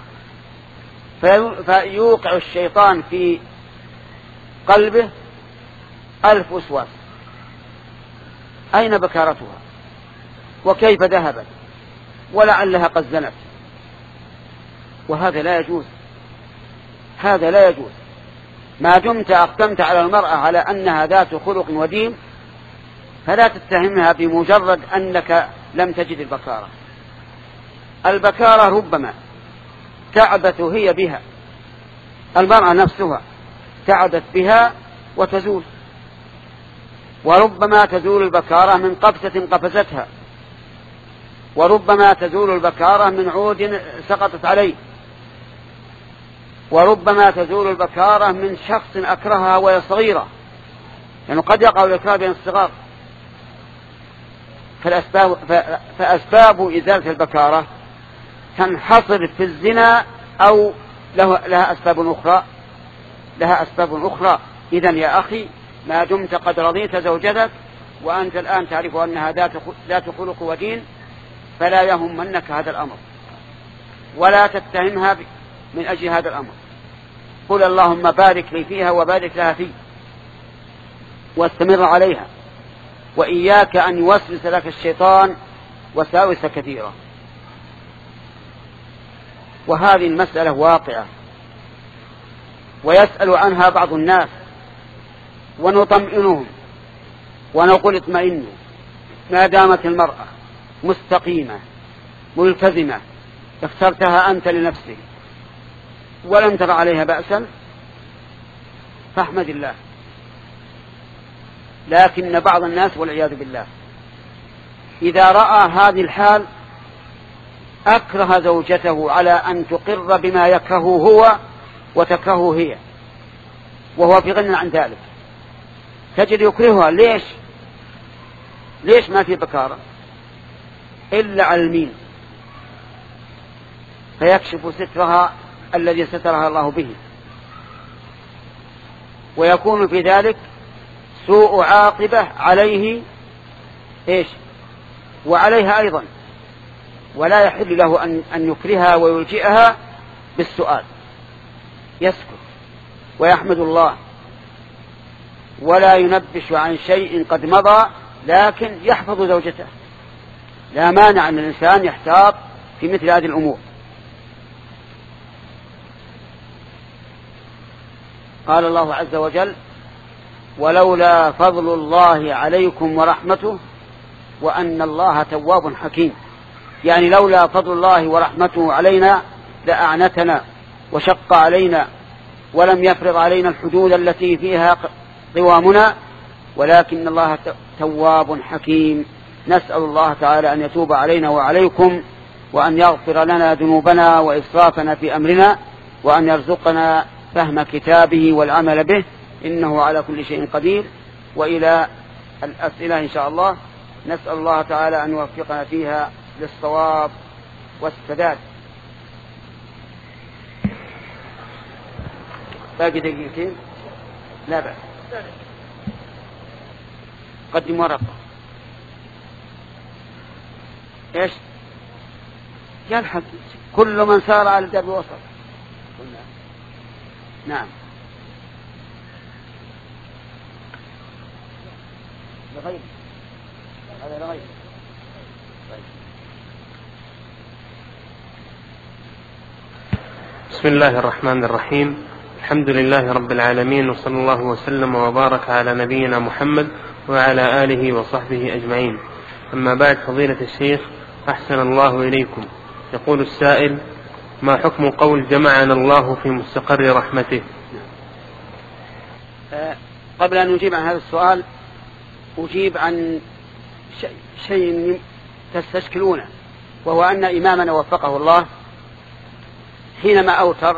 فيوقع الشيطان في قلبه ألف وسواس، أين بكارتها وكيف ذهبت ولعلها قد زنت. وهذا لا يجوز، هذا لا يجوز. ما دمت أقدمت على المرأة على أنها ذات خلق ودين فلا تتهمها بمجرد أنك لم تجد البكارة. البكارة ربما تعبث هي بها، المرأة نفسها تعبث بها وتزول، وربما تزول البكارة من قفزة قفزتها، وربما تزول البكارة من عود سقطت عليه، وربما تزول البكارة من شخص أكرهها وهي صغيرة، يعني قد يقع الإكراه بين الصغار. فالأسباب فأسباب إزالة البكارة تنحصر في الزنا أو لها أسباب أخرى، لها أسباب أخرى. إذن يا أخي ما دمت قد رضيت زوجتك وأنت الآن تعرف أنها ذات خلق ودين فلا يهمنك هذا الأمر ولا تتهمها من أجل هذا الأمر. قل اللهم بارك لي فيها وبارك لها فيه واستمر عليها، وإياك أن يوسوس لك الشيطان وساوس كثيرة. وهذه المسألة واقعة ويسأل عنها بعض الناس ونطمئنهم ونقول اطمئنوا ما دامت المرأة مستقيمة ملتزمة اخترتها أنت لنفسك ولم تر عليها بأسا فاحمد الله. لكن بعض الناس والعياذ بالله إذا رأى هذه الحال أكره زوجته على أن تقر بما يكرهه هو وتكرهه هي وهو في غنى عن ذلك. تجد يكرهها. ليش ليش ما في بكارة إلا على المين، فيكشف سترها الذي سترها الله به، ويكون في ذلك سوء عاقبة عليه إيش وعليها أيضا. ولا يحل له أن, أن يكرهها ويلجئها بالسؤال، يسكت ويحمد الله ولا ينبش عن شيء قد مضى، لكن يحفظ زوجته. لا مانع أن الإنسان يحتاط في مثل هذه الأمور. قال الله عز وجل ولولا فضل الله عليكم ورحمته وأن الله تواب حكيم، يعني لولا فضل الله ورحمته علينا لأعنتنا وشق علينا ولم يفرض علينا الحدود التي فيها قوامنا، ولكن الله تواب حكيم. نسأل الله تعالى أن يتوب علينا وعليكم وأن يغفر لنا ذنوبنا وإسرافنا في أمرنا وأن يرزقنا فهم كتابه والعمل به إنه على كل شيء قدير. وإلى الأسئلة إن شاء الله، نسأل الله تعالى أن يوفقنا فيها للصواب والسداد. باقي دقيقتين لا بأس. قدم ورقة. إيش يلحق كل من سار على الدرب وصل. نعم لغير هذا لغير. بسم الله الرحمن الرحيم. الحمد لله رب العالمين، وصلى الله وسلم وبارك على نبينا محمد وعلى آله وصحبه أجمعين. أما بعد، فضيلة الشيخ أحسن الله إليكم، يقول السائل: ما حكم قول جمعنا الله في مستقر رحمته؟ قبل أن نجيب عن هذا السؤال أجيب عن شيء تستشكلونه، وهو أن إمامنا وفقه الله حينما أوتر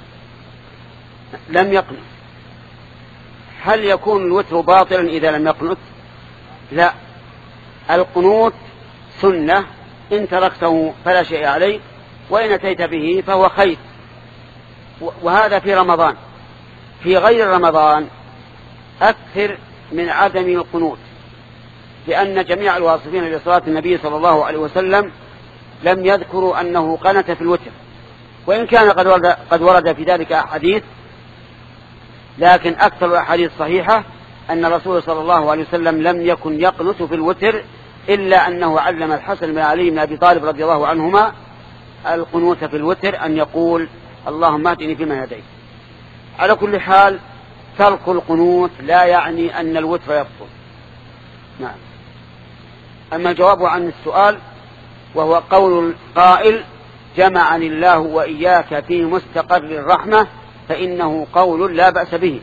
لم يقنط. هل يكون الوتر باطلا إذا لم يقنط؟ لا، القنوت سنة، إن تركته فلا شيء عليه، وإن أتيت به فهو خير. وهذا في رمضان. في غير رمضان أكثر من عدم القنوت، لأن جميع الواصفين لصلاة النبي صلى الله عليه وسلم لم يذكروا أنه قنت في الوتر، وإن كان قد ورد, قد ورد في ذلك أحاديث، لكن أكثر الأحاديث صحيحة أن الرسول صلى الله عليه وسلم لم يكن يقنت في الوتر، إلا أنه علم الحسن بن علي بن أبي طالب رضي الله عنهما القنوت في الوتر، أن يقول اللهم اهدني فيمن هديت. على كل حال ترك القنوت لا يعني أن الوتر يبطل. نعم. أما الجواب عن السؤال، وهو قول القائل جمعني الله وإياك في مستقر الرحمة، فإنه قول لا بأس به،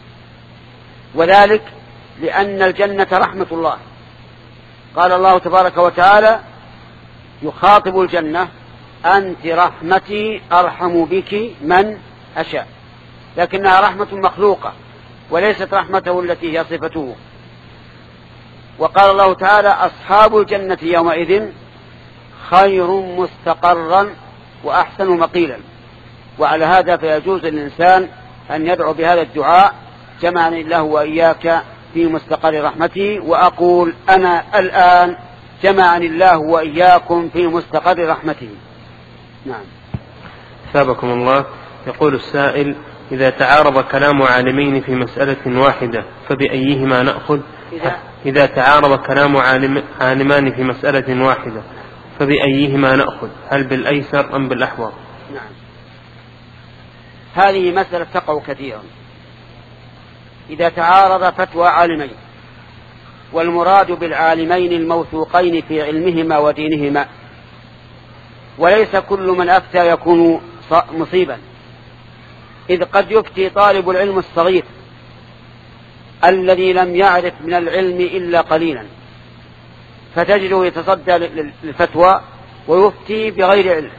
وذلك لأن الجنة رحمة الله. قال الله تبارك وتعالى يخاطب الجنة: أنت رحمتي أرحم بك من أشاء، لكنها رحمة مخلوقة وليست رحمته التي هي صفته. وقال الله تعالى: أصحاب الجنة يومئذ خير مستقرا وأحسن مقيلا. وعلى هذا فيجوز للإنسان أن يدعو بهذا الدعاء: جمعني الله وإياك في مستقر رحمتي. وأقول أنا الآن جمعني الله وإياكم في مستقر رحمته. نعم. ثابكم الله. يقول السائل: إذا تعارض كلام عالمين في مسألة واحدة فبأيهما نأخذ؟ إذا, إذا تعارض كلام عالم عالمان في مسألة واحدة فبأيهما نأخذ؟ هل بالأيسر أم بالأحوط؟ نعم. هذه مسألة تقع كثيرا. إذا تعارض فتوى عالمين، والمراد بالعالمين الموثوقين في علمهما ودينهما، وليس كل من أفتى يكون مصيبا، إذ قد يفتي طالب العلم الصغير الذي لم يعرف من العلم إلا قليلا، فتجده يتصدى للفتوى ويفتي بغير علم،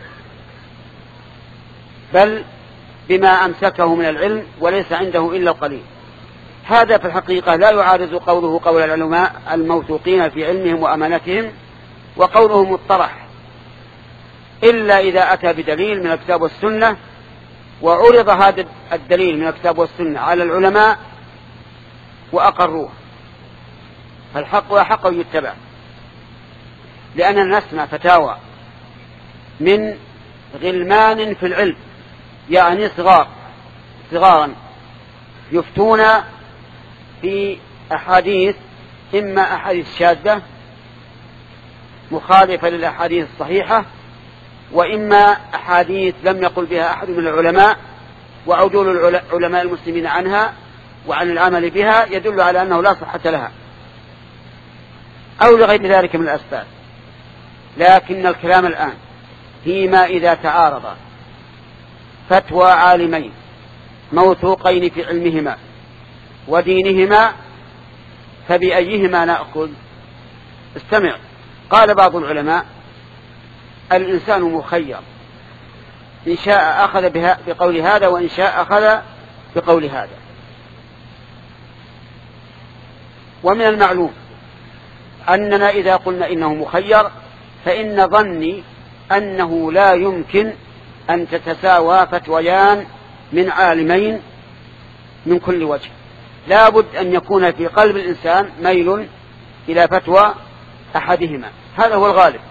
بل بما أمسكه من العلم وليس عنده إلا القليل. هذا في الحقيقة لا يعارض قوله قول العلماء الموثوقين في علمهم وأمانتهم، وقوله مطرح، إلا إذا أتى بدليل من الكتاب والسنة وعرض هذا الدليل من الكتاب والسنة على العلماء وأقروه، فالحق وحق يتبع. لأننا نسمع فتاوى من غلمان في العلم، يعني صغار صغارا يفتون في أحاديث، إما أحاديث شاذة مخالفة للأحاديث الصحيحة، وإما أحاديث لم يقل بها أحد من العلماء، وعدول العلماء المسلمين عنها وعن العمل بها يدل على أنه لا صحة لها، أو لغير ذلك من الأسباب. لكن الكلام الآن فيما إذا تعارض فتوى عالمين موثوقين في علمهما ودينهما فبأيهما نأخذ؟ استمع. قال بعض العلماء: الإنسان مخير، إن شاء أخذ بقول هذا وإن شاء أخذ بقول هذا. ومن المعلوم أننا إذا قلنا إنه مخير فإن ظني أنه لا يمكن أن تتساوى فتويان من عالمين من كل وجه، لا بد أن يكون في قلب الإنسان ميل إلى فتوى أحدهما، هذا هو الغالب.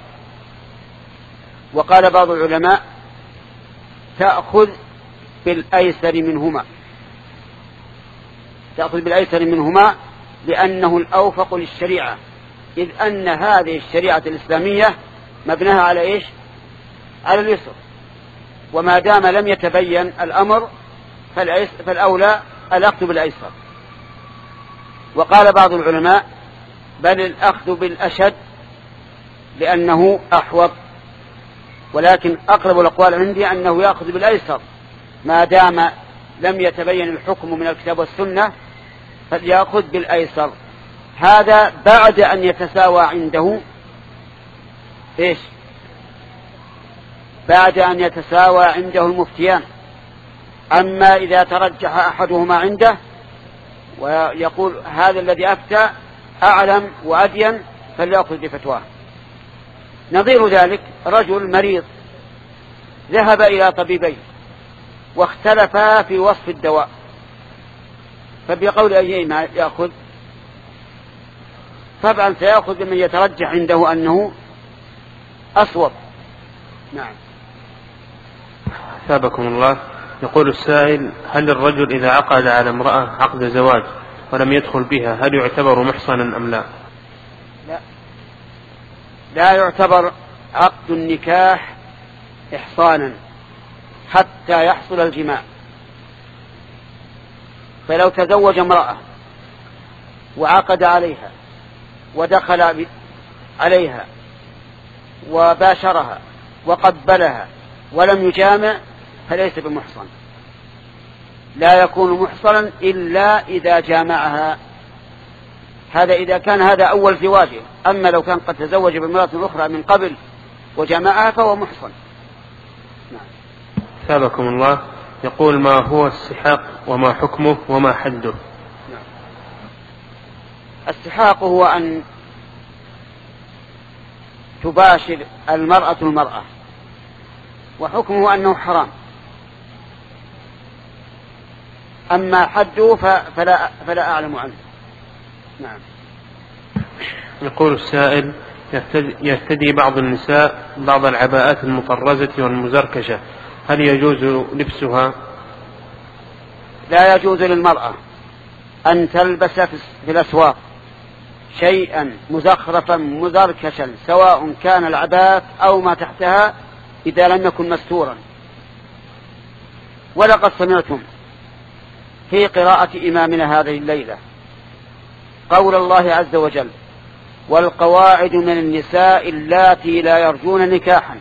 وقال بعض العلماء: تأخذ بالأيسر منهما، تأخذ بالأيسر منهما لأنه الأوفق للشريعة، إذ أن هذه الشريعة الإسلامية مبناها على إيش؟ على اليسر، وما دام لم يتبين الأمر فالأولى الأخذ بالأيسر. وقال بعض العلماء: بل الأخذ بالأشد لأنه أحوط، ولكن أقرب الأقوال عندي أنه يأخذ بالأيسر ما دام لم يتبين الحكم من الكتاب والسنة، فليأخذ بالأيسر. هذا بعد أن يتساوى عنده إيش؟ بعد أن يتساوى عنده المفتيان. أما إذا ترجح أحدهما عنده ويقول هذا الذي أفتى أعلم وأدين فليأخذ بفتواه. نظير ذلك رجل مريض ذهب إلى طبيبين واختلفا في وصف الدواء، فبقول أيهما يأخذ؟ طبعا سيأخذ بمن يترجح عنده أنه أصوب. نعم. ثابكم الله. يقول السائل: هل الرجل إذا عقد على امرأة عقد زواج ولم يدخل بها هل يعتبر محصنا أم لا؟ لا، لا يعتبر عقد النكاح إحصانا حتى يحصل الجماع. فلو تزوج امرأة وعقد عليها ودخل عليها وباشرها وقبلها ولم يجامع فليس بمحصن، لا يكون محصنا إلا إذا جامعها. هذا إذا كان هذا أول زواجه، أما لو كان قد تزوج بامرأة أخرى من قبل وجامعها فهو محصن. نعم. ثابكم الله. يقول: ما هو السحاق وما حكمه وما حده؟ نعم. السحاق هو أن تباشر المرأة المرأة، وحكمه أنه حرام. أما حده فلا, فلا أعلم عنه. نعم. يقول السائل: يرتدي بعض النساء بعض العباءات المطرزة والمزركشة، هل يجوز لبسها؟ لا يجوز للمرأة أن تلبس في الأسواق شيئا مزخرفا مزركشا سواء كان العباءة أو ما تحتها إذا لم يكن مستورا. ولقد سمعتم في قراءة إمامنا هذه الليلة قول الله عز وجل: والقواعد من النساء اللاتي لا يرجون نكاحا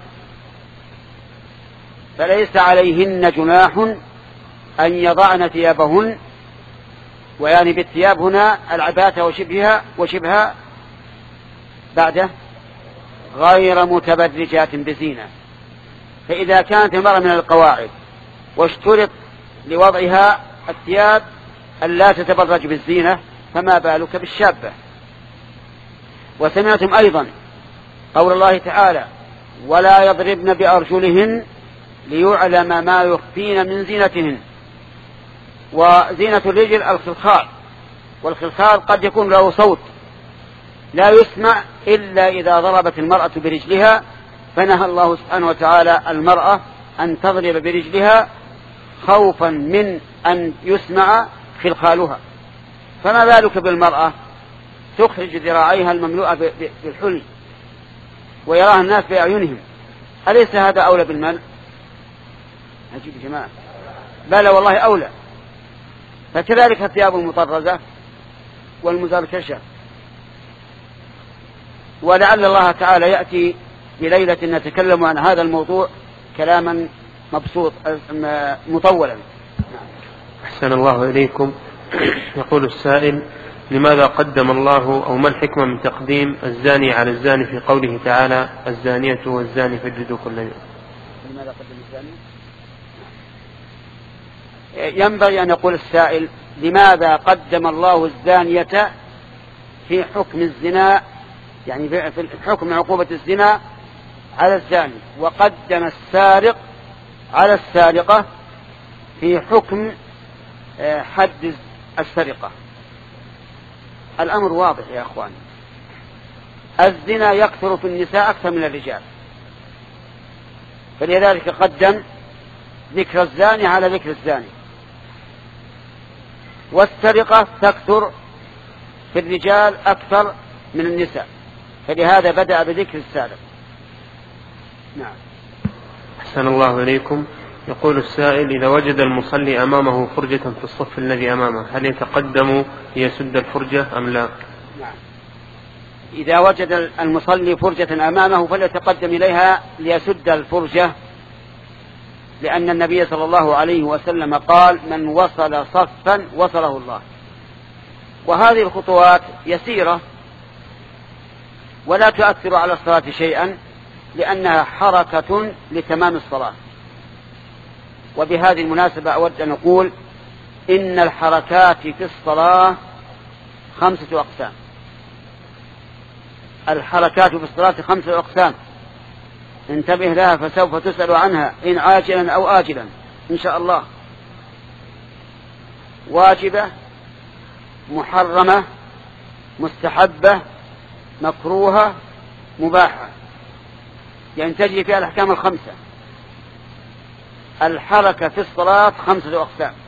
فليس عليهن جناح أن يضعن ثيابهن، ويعني بالثياب هنا العباءة وشبهها وشبهها بعده غير متبرجات بزينة. فإذا كانت المرأة من القواعد واشترط لوضعها الثياب ألا تتبرج بالزينة، فما بالك بالشابة. وسمعتم أيضا قول الله تعالى: ولا يضربن بأرجلهن ليعلم ما يخفين من زينتهن. وزينة الرجل الخلخال، والخلخال قد يكون له صوت لا يسمع إلا إذا ضربت المرأة برجلها، فنهى الله سبحانه وتعالى المرأة أن تضرب برجلها خوفا من أن يسمع خلخالها. فما بالك بالمرأة تخرج ذراعيها المملوءة بالحلي ويراها الناس بأعينهم، أليس هذا أولى بالمنع؟ عجيب يا جماعة، بلى والله أولى. فكذلك الثياب المطرزة والمزركشة. ولعل الله تعالى يأتي بليلة نتكلم عن هذا الموضوع كلاما مبسوط مطولا. أحسن الله إليكم. يقول السائل: لماذا قدم الله أو ما الحكمة من تقديم الزاني على الزاني في قوله تعالى: الزانية والزاني فاجلدوا كل يوم؟ لماذا قدم الزاني؟ ينبغي أن يقول السائل: لماذا قدم الله الزانية في حكم الزنا، يعني في حكم عقوبة الزنا على الزاني، وقدم السارق على السارقة في حكم حد السرقة؟ الأمر واضح يا أخوان، الزنا يكثر في النساء أكثر من الرجال، فلذلك قدم ذكر الزاني على ذكر الزاني. والسرقة تكثر في الرجال أكثر من النساء، فلهذا بدأ بذكر السارق. نعم. أحسن الله إليكم. يقول السائل: إذا وجد المصلي أمامه فرجة في الصف الذي أمامه، هل يتقدم ليسد الفرجة أم لا؟ نعم. إذا وجد المصلي فرجة أمامه فليتقدم إليها ليسد الفرجة، لأن النبي صلى الله عليه وسلم قال: من وصل صفا وصله الله. وهذه الخطوات يسيرة ولا تؤثر على الصلاة شيئا، لأنها حركة لتمام الصلاة. وبهذه المناسبة أود أن أقول إن الحركات في الصلاة خمسة أقسام. الحركات في الصلاة خمسة أقسام، انتبه لها فسوف تسأل عنها إن عاجلا أو آجلا إن شاء الله. واجبة، محرمة، مستحبة، مكروهة، مباحة، يعني تجري فيها الأحكام الخمسة. الحركة في الصلاة خمسة أقسام: